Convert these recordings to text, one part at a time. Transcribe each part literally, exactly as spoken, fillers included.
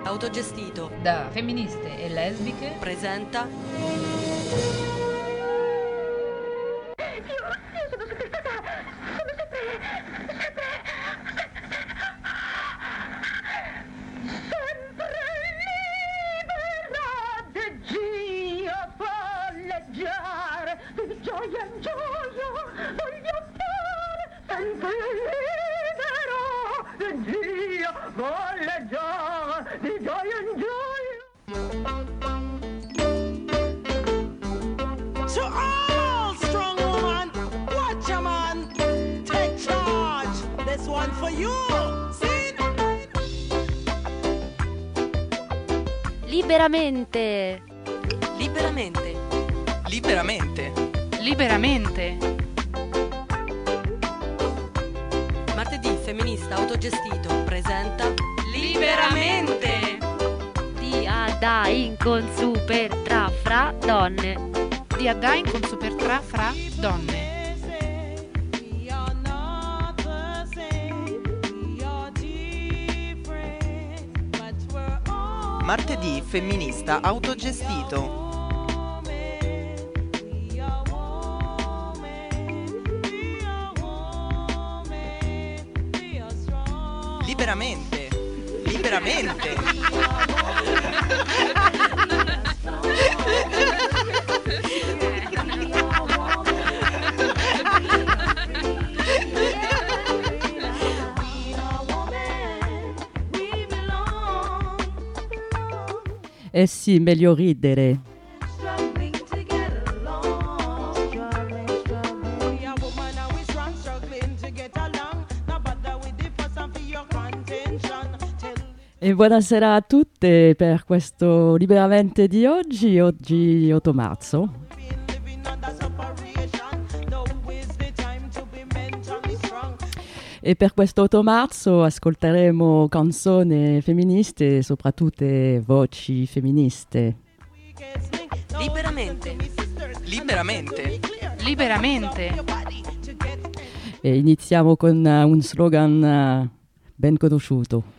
autogestito da femministe e lesbiche presenta gioia in gioia, voglio stare sempre libero, di Dio, galleggiare, di gioia in gioia. To all strong woman, watch your man, take charge, this one for you, see? Liberamente, liberamente, liberamente. Liberamente. Martedì femminista autogestito presenta Liberamente. di a da in con super tra fra donne. Di a da in con super tra fra donne. Martedì femminista autogestito. Liberamente, liberamente. Eh sì, meglio ridere. E buonasera a tutte per questo Liberamente di oggi, oggi otto marzo. E per questo otto marzo ascolteremo canzoni femministe, soprattutto voci femministe. liberamente, Liberamente. Liberamente. E iniziamo con uh, un slogan uh, ben conosciuto.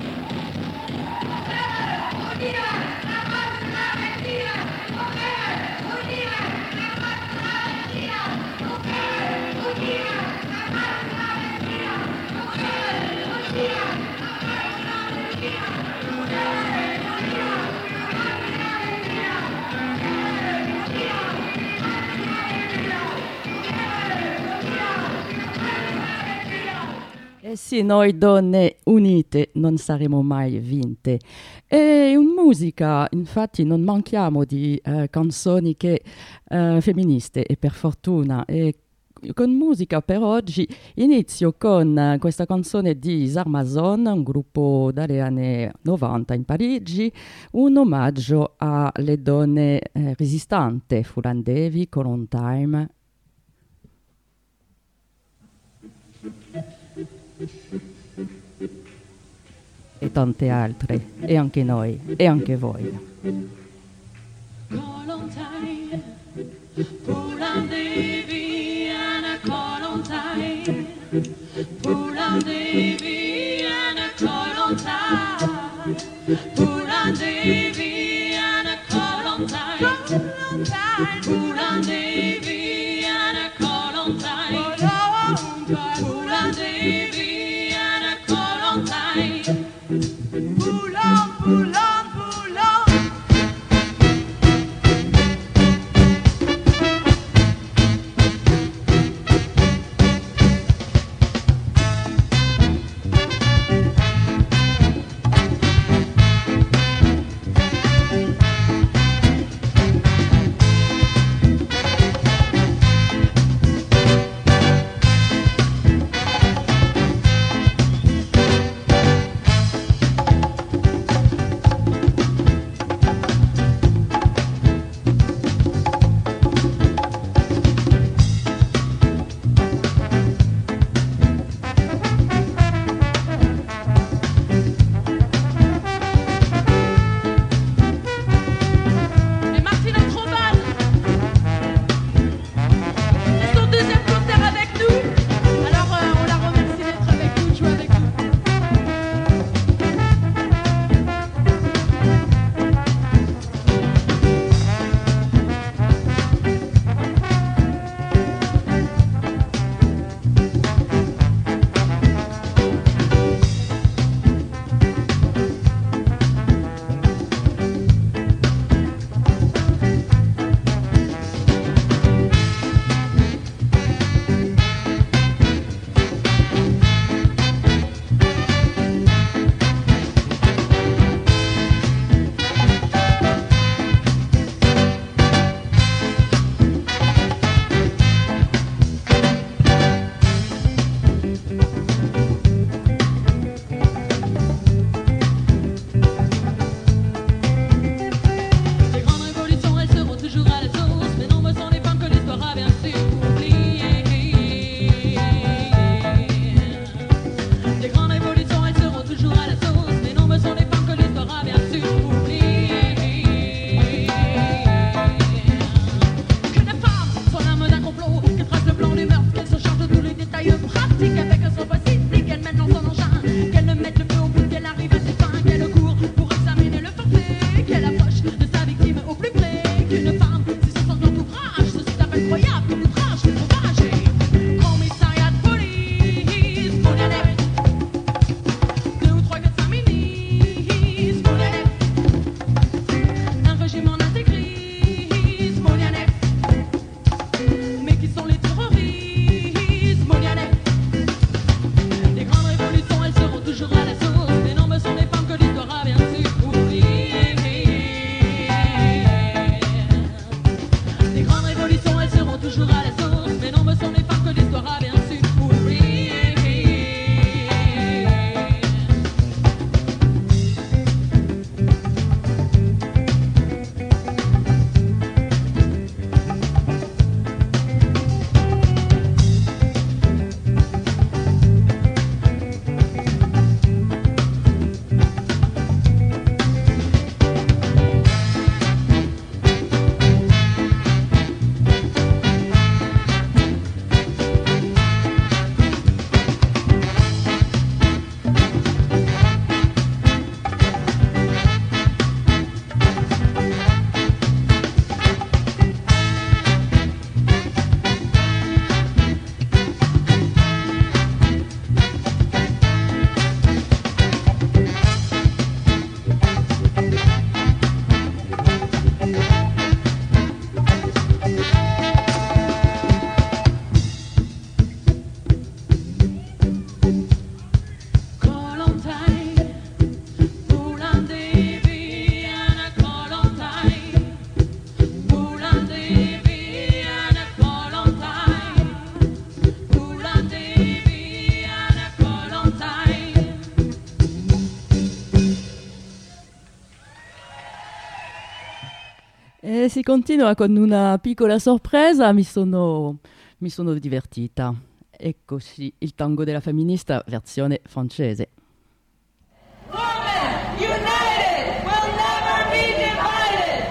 Eh sì, noi donne unite non saremo mai vinte. E in musica, infatti, non manchiamo di uh, canzoni che, uh, femministe, e per fortuna. E con musica per oggi inizio con uh, questa canzone di Sarmazon, un gruppo dalle anni novanta in Parigi, un omaggio alle donne uh, resistanti, Furan Devi, Colon Time. E tante altre, e anche noi, e anche voi. Colontai, Furan Devi, Anna Colontai, Furan Devi, Anna Colontai, Furan Devi, Anna Colontai, Furan Devi, Anna Colontai, Furan Devi, Anna Colontai, Fulan, Fulan, Fulan. E si continua con una piccola sorpresa, mi sono, mi sono divertita. Eccoci il tango della femminista versione francese. Woman, united, will never be divided.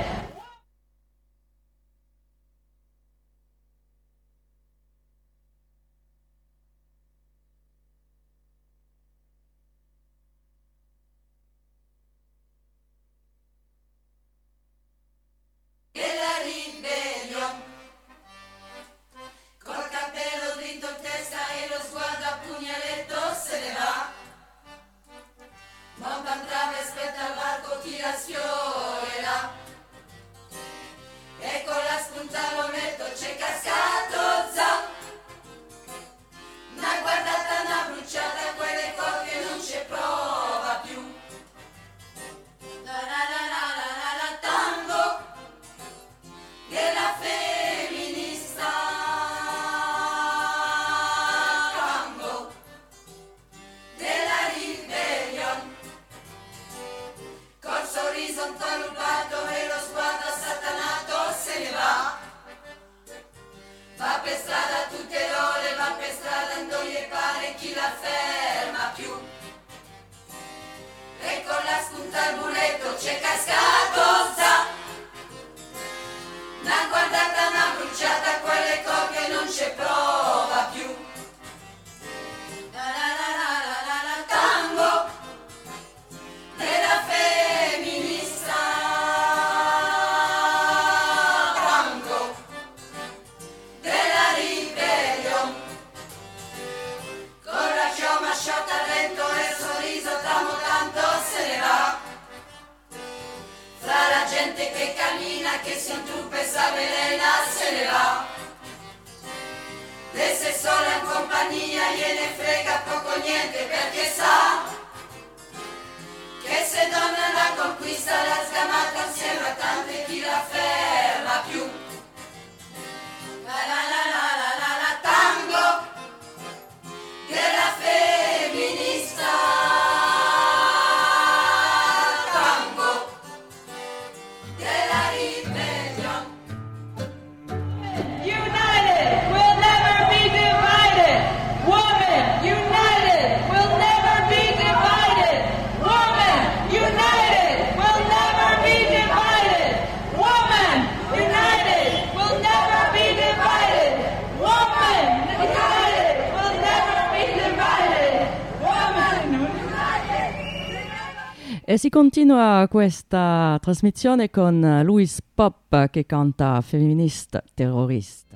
E si continua questa trasmissione con Louis Pop che canta Femminista Terrorista.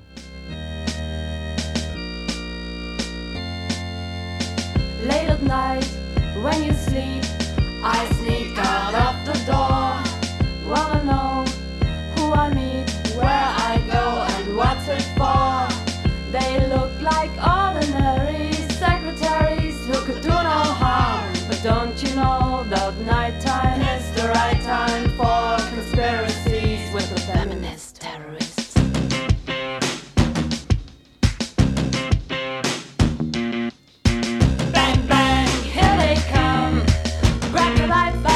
Late at night, when you sleep, I sneak out of the door. Wanna know who I meet, where I go and what's it for. They look like ordinary secretaries who could do no harm. But don't you know that nighttime is the right time for conspiracies with the feminist terrorists? Bang, bang, here they come. Grab the light,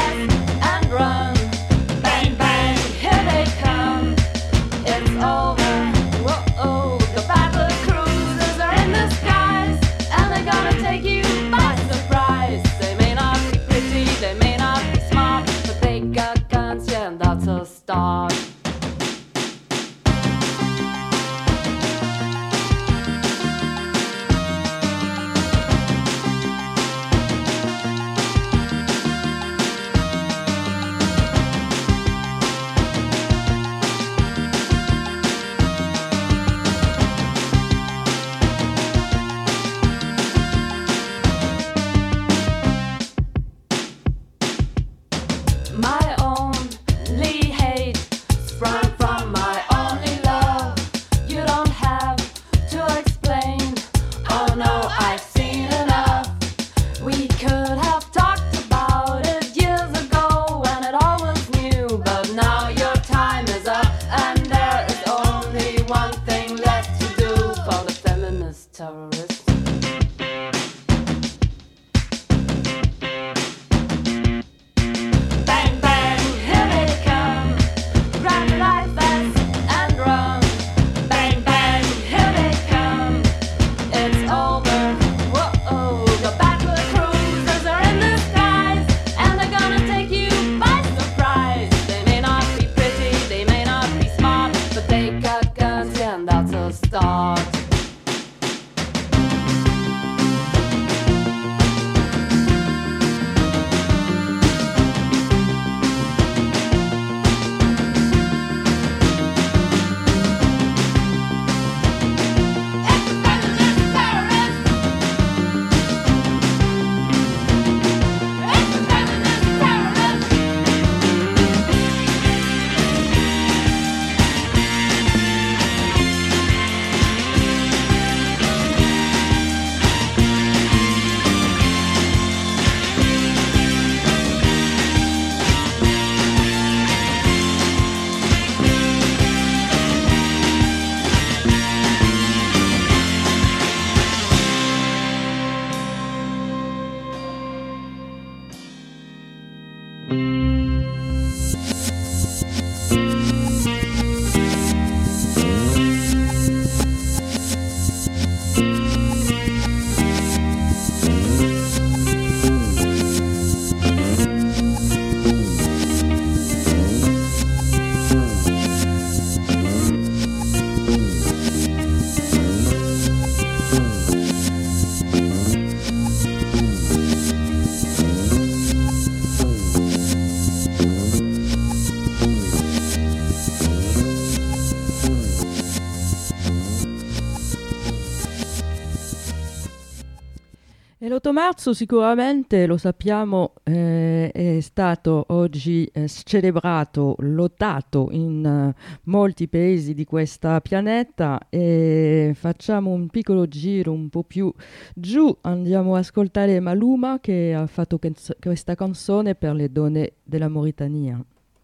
l'otto marzo sicuramente, lo sappiamo, eh, è stato oggi eh, celebrato, lottato in eh, molti paesi di questa pianeta, e facciamo un piccolo giro un po' più giù, andiamo ad ascoltare Maluma che ha fatto canzo- questa canzone per le donne della Mauritania.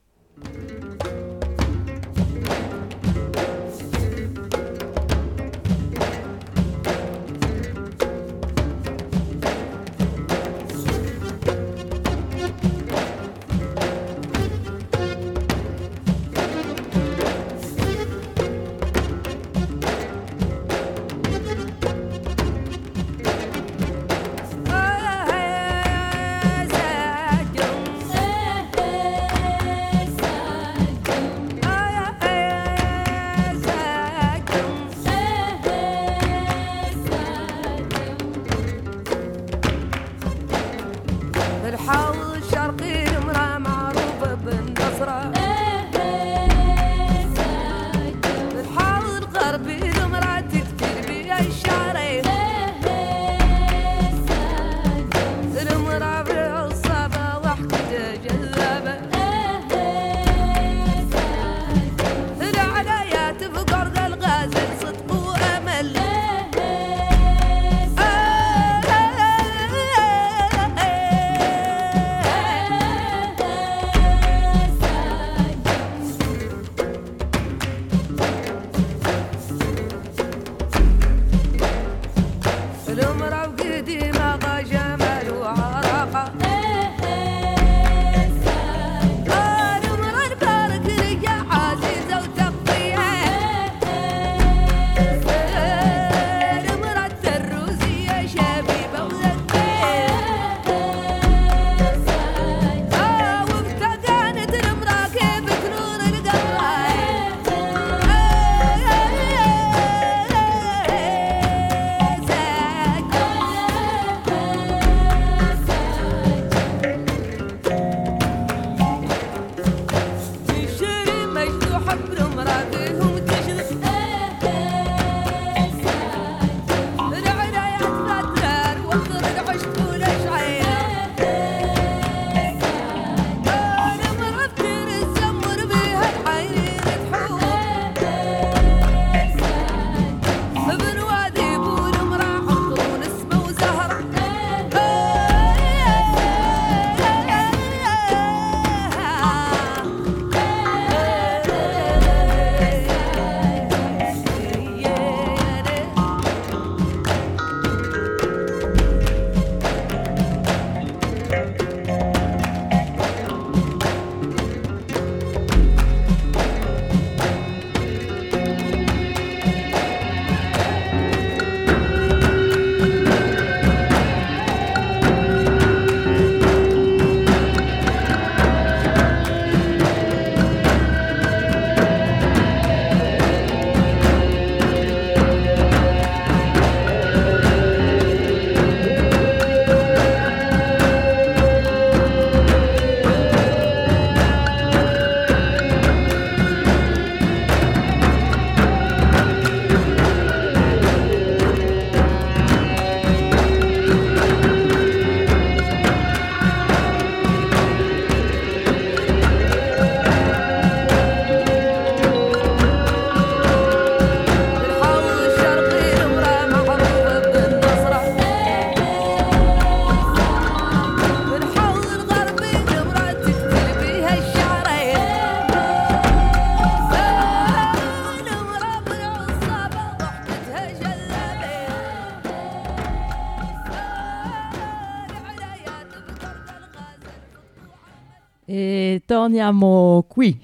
E torniamo qui.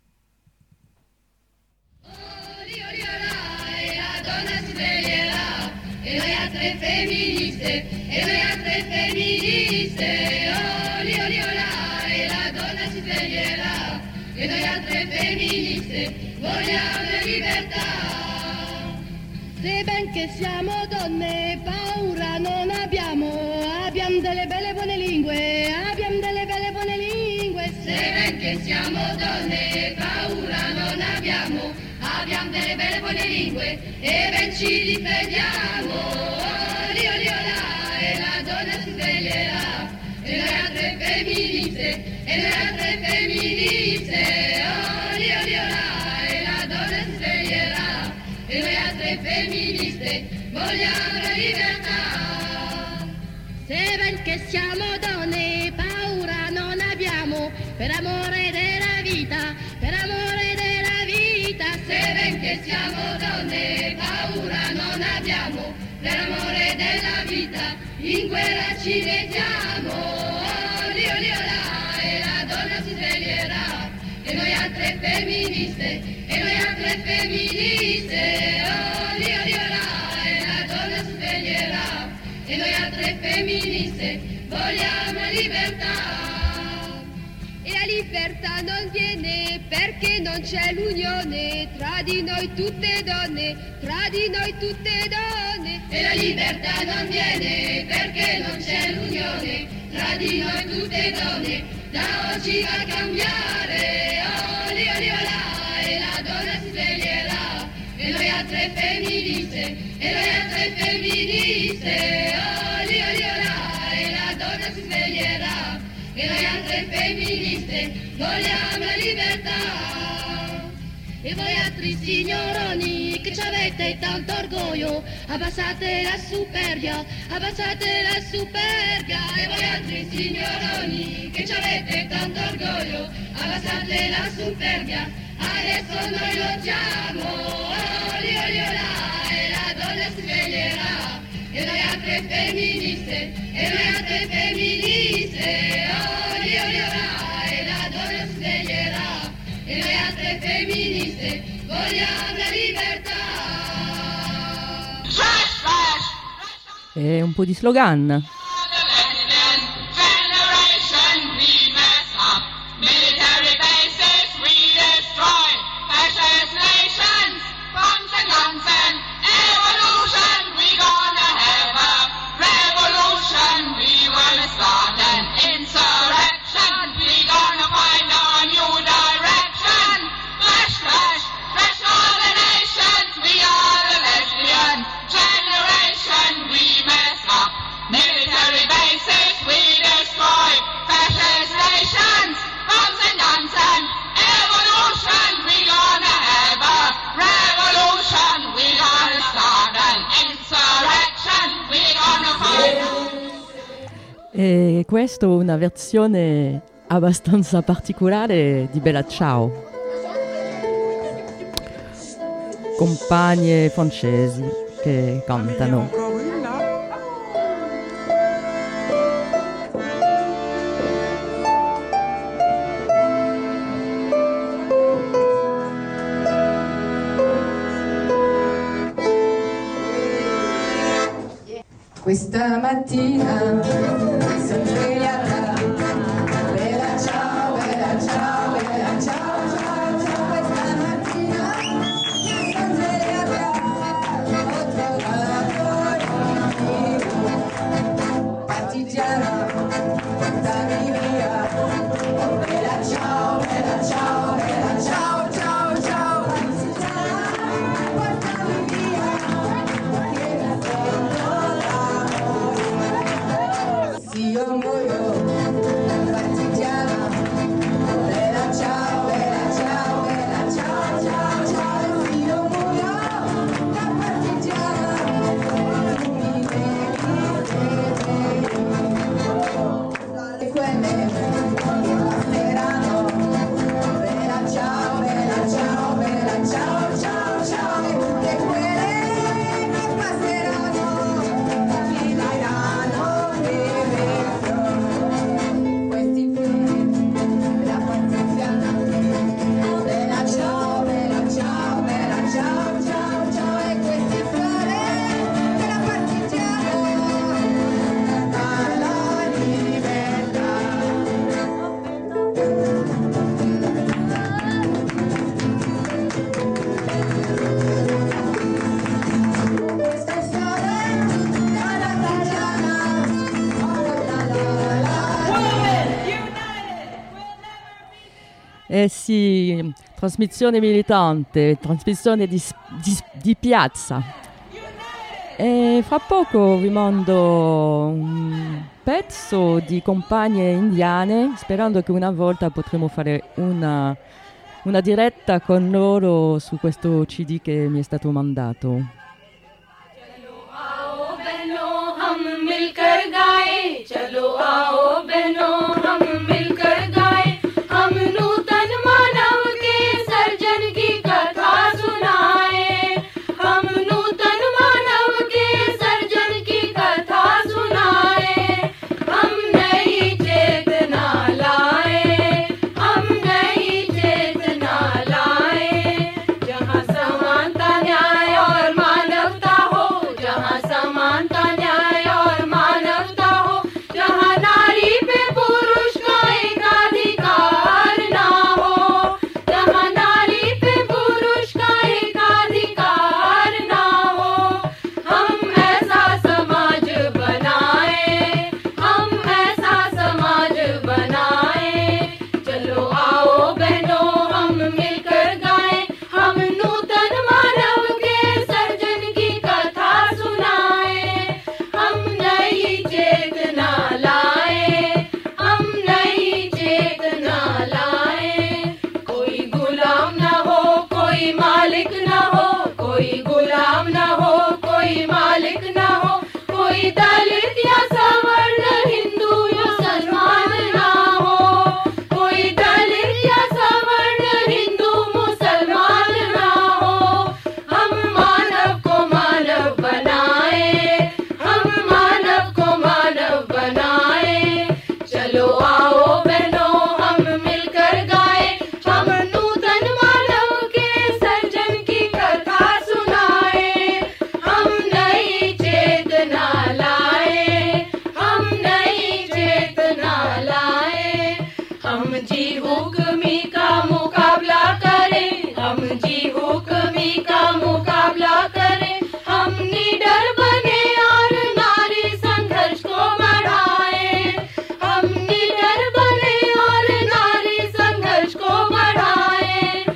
E noi altre femministe, e noi altre femministe, oli oli olà, e la donna si sveglierà, e noi altre femministe vogliamo libertà. Se ben che siamo donne, paura non abbiamo, abbiamo delle belle buone lingue, abbiamo delle belle buone lingue. Se ben che siamo donne, paura non abbiamo, abbiamo delle belle buone lingue, e ben ci difendiamo, oli oli olà, e la donna e noi altre femministe, oli oli olà, e la donna si sveglierà, e noi altre femministe vogliamo la libertà. Se ben che siamo donne, paura non abbiamo, per amore della vita, per amore della vita. Se ben che siamo donne, paura non abbiamo, per amore della vita, in guerra ci mettiamo. Oli oli olà, e la donna si sveglierà, e noi altre femministe, e noi altre femministe. Oli oli olà, e la donna si sveglierà, e noi altre femministe vogliamo la libertà. E la libertà non viene perché non c'è l'unione tra di noi tutte donne, tra di noi tutte donne. E la libertà non viene perché non c'è l'unione tra di noi tutte donne. Da oggi va a cambiare, oli oli olà, e la donna si sveglierà, e noi altre femministe, e noi altre femministe. Oli oli olà, e la donna si sveglierà, e noi altre femministe vogliamo la libertà. E voi altri signoroni che ci avete tanto orgoglio, abbassate la superbia, abbassate la superbia. E voi altri signoroni che ci avete tanto orgoglio, abbassate la superbia. Adesso noi lottiamo, oli oli olà, e la donna si sveglierà, e noi altre femministe, e noi altre femministe. Oli oli olà, e la donna si sveglierà, e noi altre femministe vogliamo la libertà. E un po' di slogan. E questa è una versione abbastanza particolare di Bella Ciao. Compagne francesi che cantano. Questa mattina sono svegliata, bella ciao, bella ciao, bella ciao, ciao, ciao. Questa mattina sono svegliata, ho trovato il mio partigiano, portami via. Oh, bella ciao, bella ciao, bella ciao, ciao, ciao. Partigiano, portami via, che mi sento io muoio, partigiana, bella ciao, bella ciao, bella ciao, ciao, ciao. Io muoio, da partigiana, tu mi devi vedere. E quelle che passeranno, bella ciao, bella ciao, bella ciao, ciao, ciao. E tutte quelle che passeranno, finiranno per Eh sì, trasmissione militante, trasmissione di, di, di piazza. E fra poco vi mando un pezzo di compagne indiane, sperando che una volta potremo fare una, una diretta con loro su questo C D che mi è stato mandato. हम मिलकर गाए चलो आओ बहनों हम मिलकर गाए हम नूतन मानव के सर्जन की कथा सुनाए हम नूतन मानव के सर्जन की कथा सुनाए हम नई चेतना लाए हम नई चेतना लाए जहाँ समानता न्याय और मानवता हो जहाँ समानता न्याय और मानवता हो जहाँ नारी पे पुरुष का एकाधिकार ना हो जहाँ नारी पे पुरुष का एकाधिकार ना हो हम ऐसा समाज बनाए हम ऐसा समाज बनाए चलो आओ बहनों हम मिलकर गाएं हम नूतन मानव के सर्जन की कथा सुनाए हम नई चेतना लाए हम नई चेतना लाए कोई गुलाम ना हो कोई मालिक ना हो कोई गुलाम ना हो कोई मालिक ना हो कोई दलित या सवर्ण हिंदू मुसलमान ना हो कोई दलित या सवर्ण हिंदू मुसलमान ना हो हम मानव को मानव बनाए हम मानव को मानव बनाए चलो आओ बहनों हम मिलकर गाए हम नूतन मानव के सर्जन की कथा सुनाए हम नई चेतना लाए हम नई चेतना लाए हम जी हुक्मी का मुकाबला करें हम जी हुक्मी का मुकाबला करें हम निडर बने और नारी संघर्ष को बढ़ाए हम निडर बने और नारी संघर्ष को बढ़ाए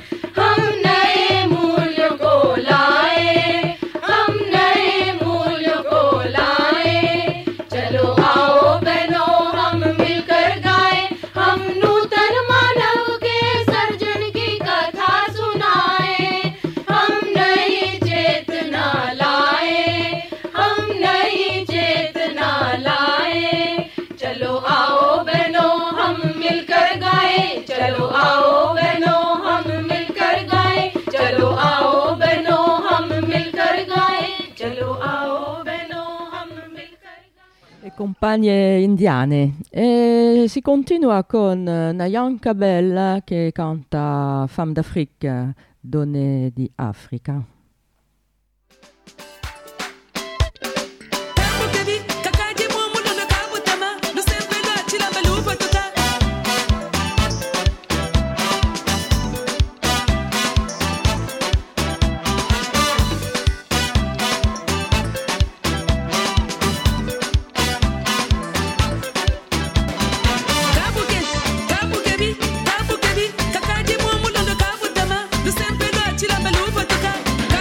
हम नए मूल्य को लाए हम नए मूल्य को लाए चलो आओ बहनों हम मिलकर गाएं हम नूतन मानव के सर्जन की कथा सुनाए हम नई चेतना लाए हम नई चेतना लाए चलो आओ बहनों हम मिलकर गाएं चलो आओ बहनों हम मिलकर गाएं चलो आओ बहनों हम मिलकर गाएं चलो आओ बहनों हम मिलकर E compagne indiane. E si continua con eh, Nayan Kabel che canta Femme d'Afrique, donne di Africa. Kabu kebi, kakaji mumu londo kabu tama, lu sempe lo achila balu fotuka.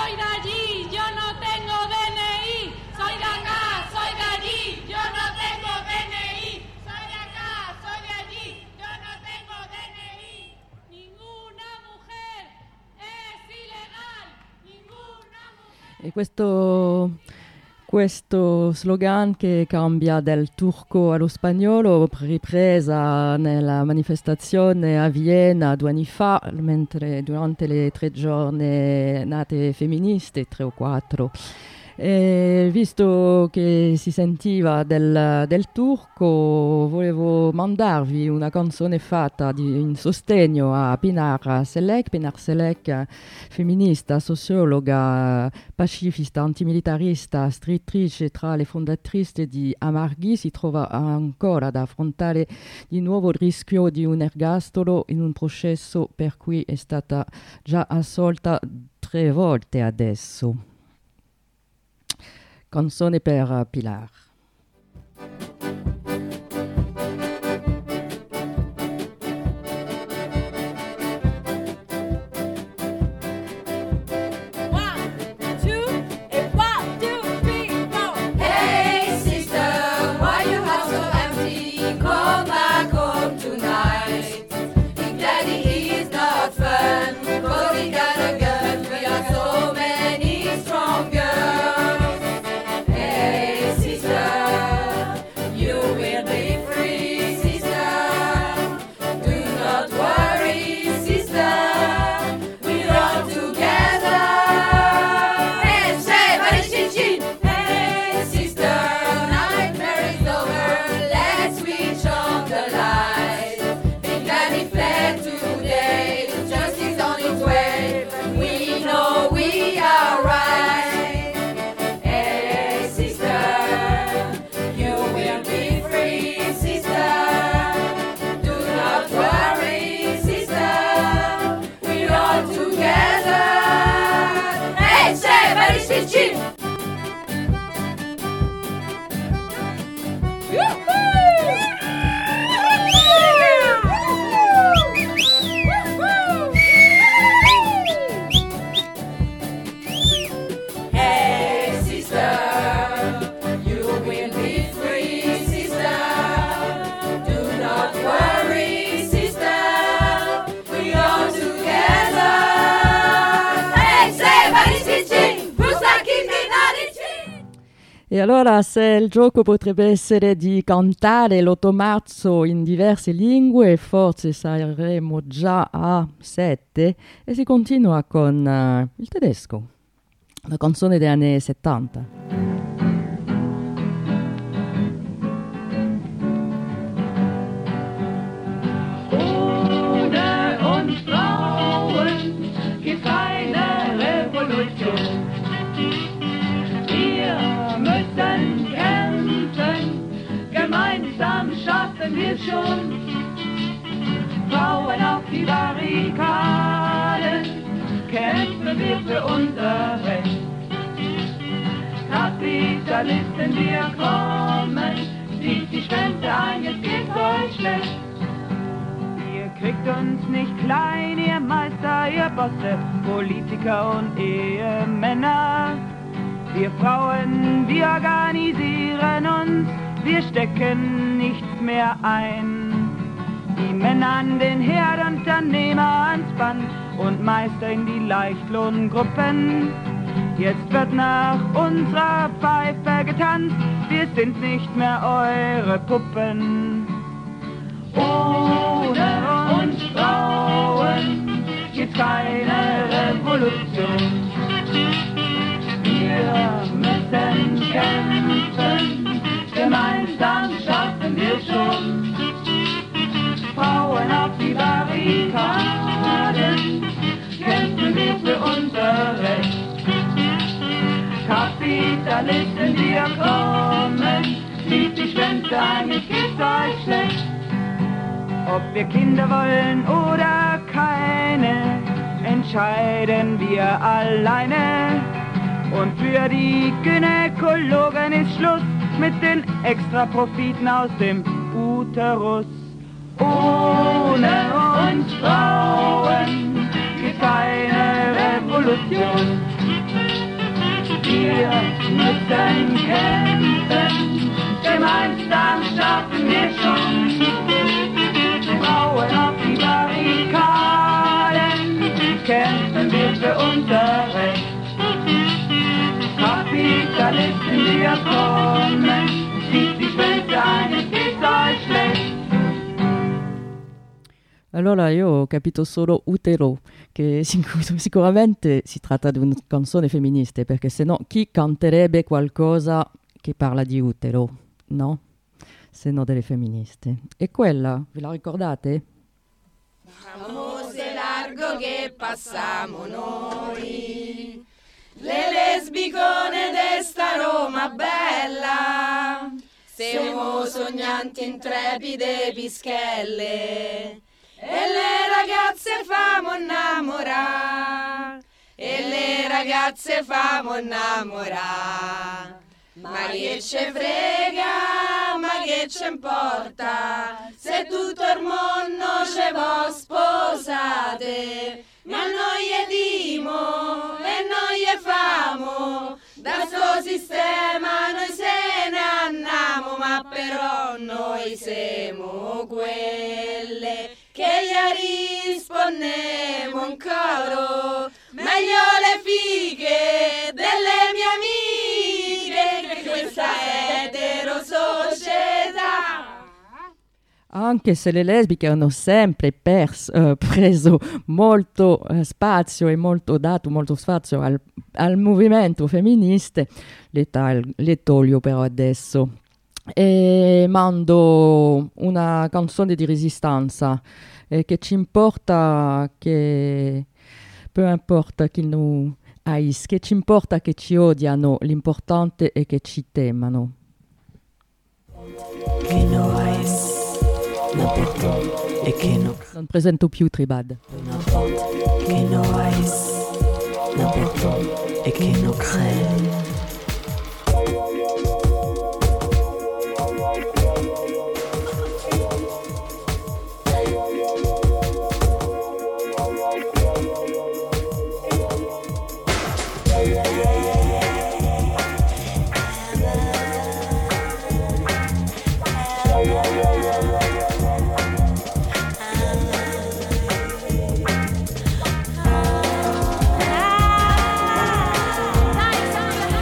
soy de allí, yo no tengo D N I. Soy de acá, soy de allí, yo no tengo D N I. Soy de acá, soy de allí, yo no tengo D N I. Ninguna mujer es ilegal, ninguna mujer. E questo, questo slogan che cambia dal turco allo spagnolo, ripresa nella manifestazione a Vienna due anni fa, mentre durante le tre giornate femministe, tre o quattro. E visto che si sentiva del, del turco, volevo mandarvi una canzone fatta di, in sostegno a Pinar Selek. Pinar Selek, femminista, sociologa, pacifista, antimilitarista, scrittrice tra le fondatrici di Amarghi, si trova ancora ad affrontare di nuovo il rischio di un ergastolo in un processo per cui è stata già assolta tre volte adesso. Canzone per Pilar. Hey sister, why your house so empty? Come back home tonight. Big Daddy is not fun, 'cause he got a gun. We are so many strong girls. Hey sister, you will be free, sister. Do not worry, sister. We're all together. Hey, say, buddy, chin chin. Hey sister, nightmare is over. Let's switch on the light. Big Daddy fled today. Justice on its way. We know we are right. Hey sister, you will be free, sister. Do not worry, sister. We're all together. Hey, say, very chin chin. Hey sister, you will be free, sister. Do not worry, sister. We are together. Hey, say, very chin chin. Who's that keeping that in chin? E allora, se il gioco potrebbe essere di cantare l'otto marzo in diverse lingue, forse saremo già a sette, e si continua con eh, il tedesco, la canzone degli anni settanta. Ohne uns Frauen gibt's keine Revolution. Wir müssen kämpfen, gemeinsam schaffen wir schon. Frauen auf die Barrikaden, kämpfen wir für unser Recht. Kapitalisten, wir kommen, zieht die Schwänze ein, jetzt geht's euch schlecht. Ihr kriegt uns nicht klein, ihr Meister, ihr Bosse, Politiker und Ehemänner. Wir Frauen, wir organisieren uns, wir stecken nichts mehr ein. Die Männer an den Herd, Unternehmer ans Band und Meister in die Leichtlohngruppen. Jetzt wird nach unserer Pfeife getanzt, wir sind nicht mehr eure Puppen. Ohne uns Frauen gibt's keine Revolution. Wir müssen kämpfen, gemeinsam schaffen wir schon. Frauen auf die Barrikaden, kämpfen wir für unser Recht. Kapitalisten, wir kommen, zieht die Schwänze ein, es geht euch schlecht. Ob wir Kinder wollen oder keine, entscheiden wir alleine. Und für die Gynäkologen ist Schluss mit den Extraprofiten aus dem Uterus. Ohne uns Frauen gibt's keine Revolution. Wir müssen kämpfen, gemeinsam schaffen wir schon. Frauen auf die Barrikaden, kämpfen wir für unser Recht. Kapitalisten, wir kommen, zieht die Schwänze ein, es geht euch schlecht. Allora io ho capito solo utero, che sic- sicuramente si tratta di una canzone femminista, perché sennò chi canterebbe qualcosa che parla di utero, no? Se no delle femministe. E quella, ve la ricordate? Vamos de largo che passiamo noi, le lesbicone de sta Roma bella, siamo sognanti intrepide pischelle, e le ragazze famo innamorare, e le ragazze famo innamorare. Ma che ce frega, ma che ce importa, se tutto il mondo ce vo sposate, ma noi è dimo e noi è famo, da sto sistema noi se ne andiamo, ma però noi siamo quelle che gli rispondemo in coro, meglio le fighe delle mie amiche che questa eterosocietà. Anche se le lesbiche hanno sempre pers- eh, preso molto eh, spazio e molto dato molto spazio al, al movimento femministe, le, tal- le toglio però adesso. E mando una canzone di resistenza eh, che ci importa che peu importa chi noi haïs, che ci importa che ci odiano, l'importante è che ci temano. Che no haïs, n'importe e che no. Non presento più Tribad. Che no haïs, n'importe e che no crée. Dai,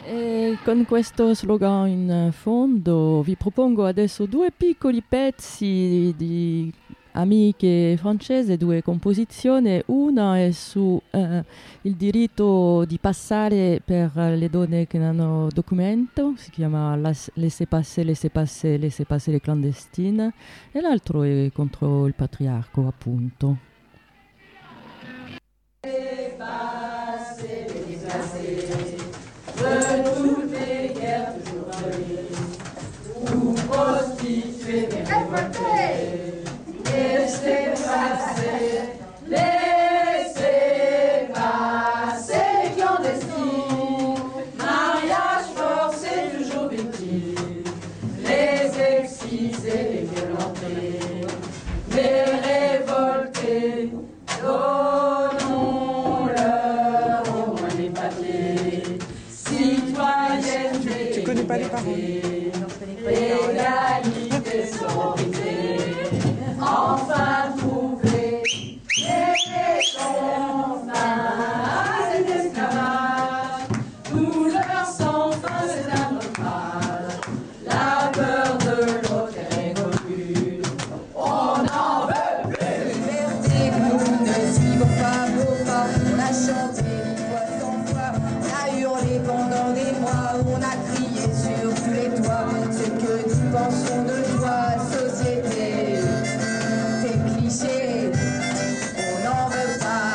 E con questo slogan in fondo vi propongo adesso due piccoli pezzi di amiche francesi, due composizioni. Una è su eh, il diritto di passare per le donne che non hanno documento, si chiama Laissez-passer, laissez-passer, laissez-passer les clandestines, e l'altro è contro il patriarco, appunto. Laissez-passer, laissez-passer de toutes les guerres toujours follies, ou prostituées mais révoltées. Laissez passer, laissez passer les clandestines, mariage forcé toujours victime, les excisés, les violentés, les révoltés, donnons-leur au moins des papiers, citoyenneté, tu connais pas les paroles, égalité, sororité. Enfin trouver et son fin cet esclavage, douleur sans fin c'est un naufrage, la peur de l'autre est révolue, on n'en veut plus. Liberté, nous ne suivons pas vos pas, on a chanté une fois cent fois, on a hurlé pendant des mois, on a crié sur tous les toits, ce que nous pensons de toi, société. On n'en veut pas.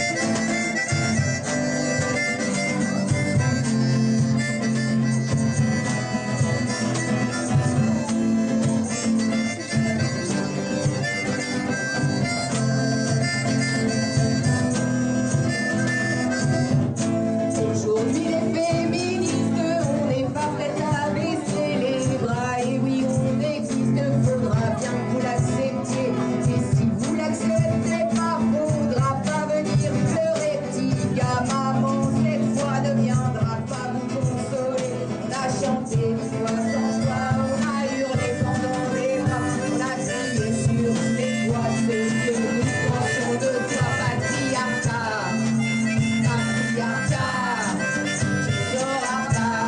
Aujourd'hui les féministes, on n'est pas prêts à baisser les bras. Et oui, on existe, faudra bien que vous l'acceptiez. L'acceptez pas, faudra pas venir pleurer, petit gars, maman, cette fois ne viendra pas vous consoler. On a chanté une fois sans toi, on a hurlé pendant des mois, on a crié sur les toits, ce que nous pensons de toi, patriarcat, patriarcat, tu n'auras pas.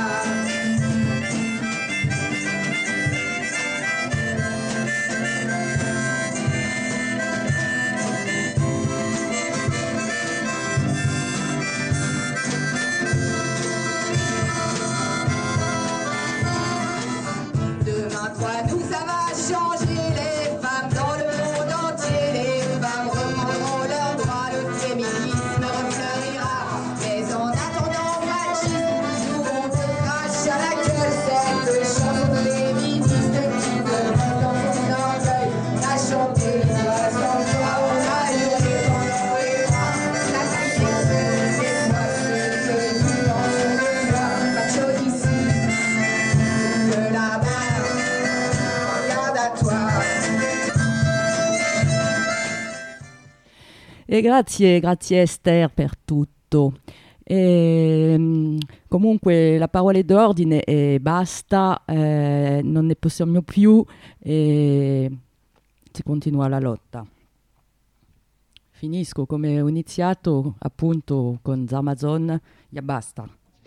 Toi, nous, ça va changer les femmes dans le monde entier. Les femmes reprendront leurs droits, le féminisme refleurira. Mais en attendant, machisme, nous on te crache à la gueule. Cette chanson féministe qui demande dans son orgueil. On a chanté une fois sans toi, on a hurlé pendant les mois. On a crié sur ces fois ce que nous pensons de toi. Pas de chose ici, que là-bas. E grazie, grazie Esther per tutto. E, comunque la parola d'ordine è basta, eh, non ne possiamo più e si continua la lotta. Finisco come ho iniziato, appunto con Zamazon, ya basta.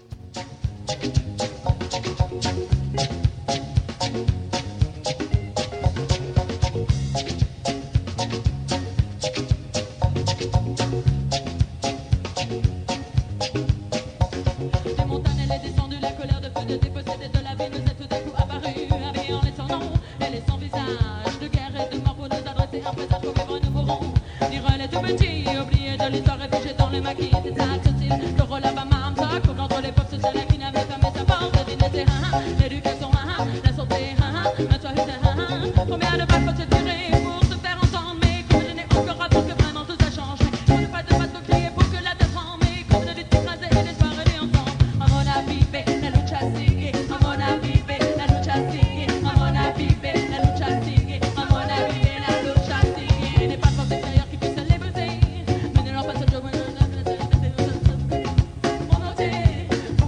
Oublié de l'histoire réfugiée dans le maquis des actes sociaux. Le rôle à Bamam, ça court contre les pauvres sociales qui n'avaient pas mis sa part. L'éducation, l'éducation, la santé, la toilette, combien de balles faut se tirer pour se faire entendre? Mais comme je n'ai encore appris que vraiment tout a changé. Pour ne pas de pas de crier pour que la tête tremble. Mais comme de lutte écrasée et l'espoir est ensemble. Amona vive, la lucha sigue. Amona vive, la lucha sigue. Amona vive, la lucha sigue. Amona vive, la lucha sigue. Il n'est pas de force extérieure qui puisse les briser. Mais ne leur pas ce jour.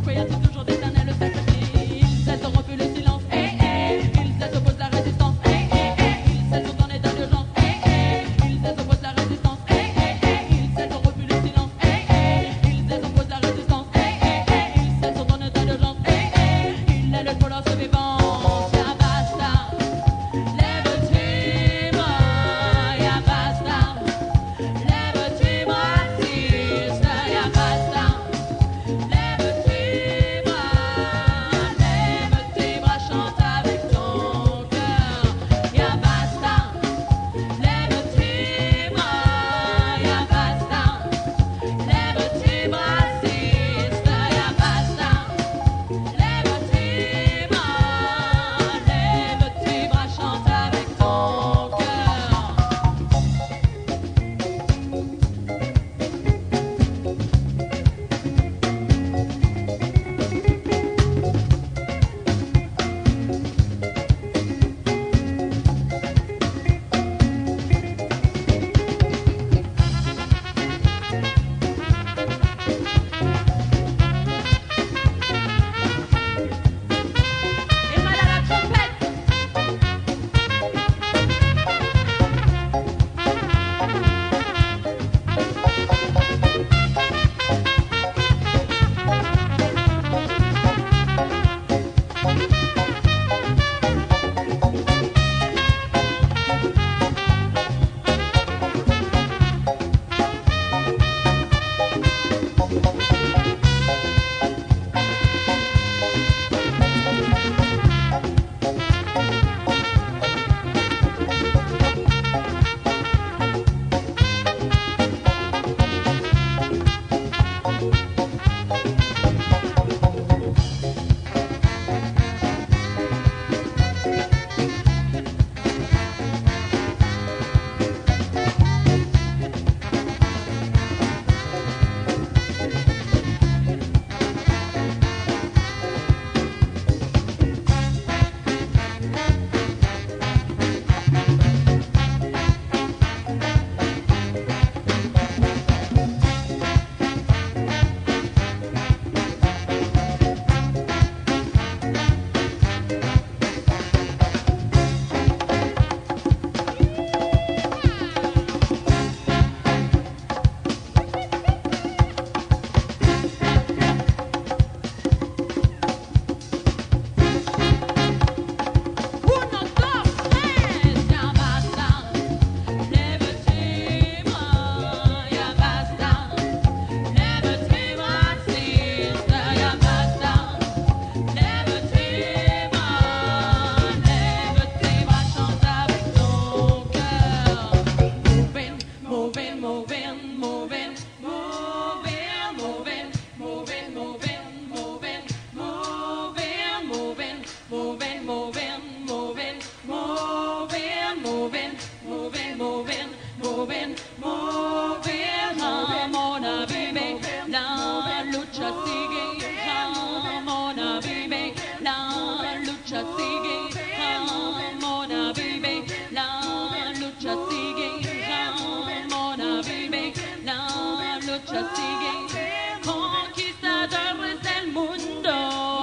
lucha sigue. Conquistadores del mundo,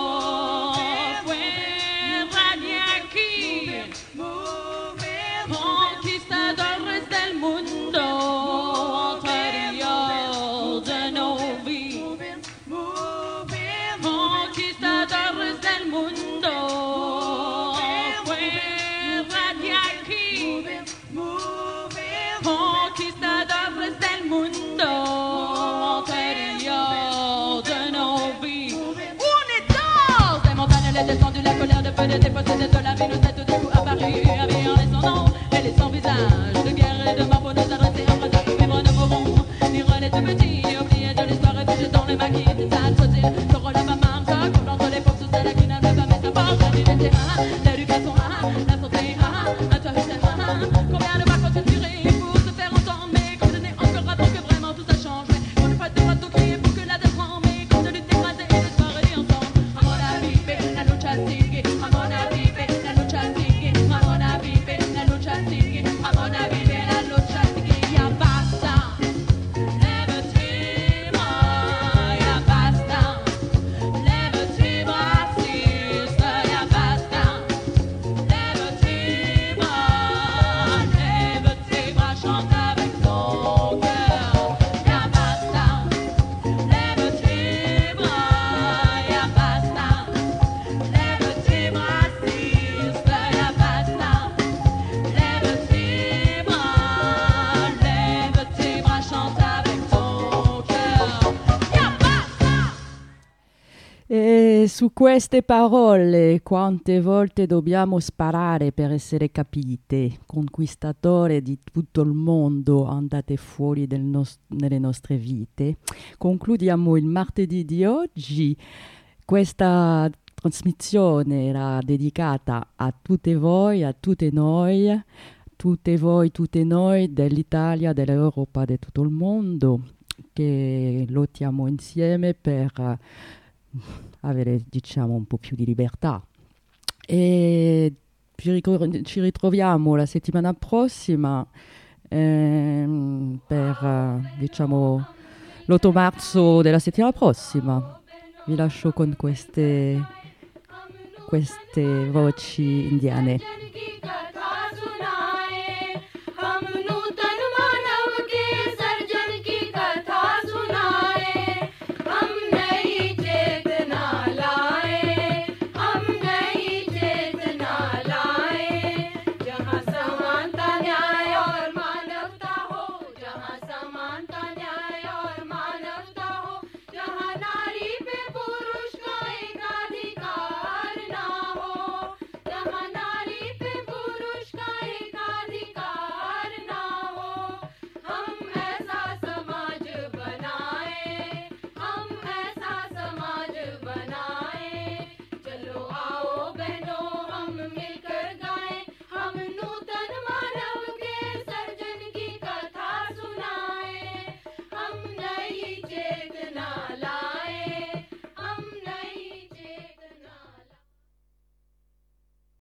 fuera de aquí. Conquistadores del mundo, interior de Novi. Conquistadores del mundo, fuera de aquí. Conquistadores del mundo, interior de Novi. Unidos! Des montagnes, les descendus, la colère de feu, des dépossédés de la vie, nous êtes tout d'un coup apparus, habillés et sans nom, et les sans visage, de guerre et de mort pour nous adresser un présent pour vivre, nous mourrons. Lire les tout petits, oubliés de l'histoire, réfugiés dans les maquis, des salles choisir, le rôle de ma marque, comme entre les pauvres, sous la lacune, ne pas mettre sa force, la dignité, ah, l'éducation, ah, la santé, ah, à toi, je t'aime, ah, combien de fois faut se tirer pour se faire entendre, mais comme ce n'est encore à temps que vraiment tout ça change, mais qu'on ne fasse pas tout crier pour que la tête tremble, mais qu'on ne lutte écraser et de soirée ensemble. Amona vive, la lucha sigue, amona vive, la lucha sigue, amona vive, la lucha sigue, amona vive, la lucha sigue, ya basta, lève-toi, ya basta, lève-toi, raciste, ya basta, lève-toi, lève-tes bras, chante avec ton cœur, ya basta, lève-tes bras, ya basta, lève-tes bras, raciste, ya basta, lève-tes bras, lève-tes bras, chante avec ton cœur, ya basta. E su queste parole quante volte dobbiamo sparare per essere capite? Conquistatore di tutto il mondo, andate fuori del nos- nelle nostre vite. Concludiamo il martedì di oggi. Questa trasmissione era dedicata a tutte voi, a tutte noi, tutte voi, tutte noi dell'Italia, dell'Europa, di tutto il mondo, che lottiamo insieme per eh, avere, diciamo, un po' più di libertà. E ci, ricor- ci ritroviamo la settimana prossima ehm, per, eh, diciamo, l'otto marzo della settimana prossima. Vi lascio con queste, queste voci indiane. हम नूतन मानव के सर्जन की कथा सुनाए, हम नई चेतना लाए, हम नई चेतना लाए, जहाँ समानता न्याय और मानवता हो, जहाँ समानता न्याय और मानवता हो, जहाँ नारी पे पुरुष का एकाधिकार ना हो, जहाँ नारी पे पुरुष का एकाधिकार ना हो, हम ऐसा समाज बनाए, हम ऐसा समाज बनाए, चलो आओ बहनों हम मिलकर गाएं, हम नूतन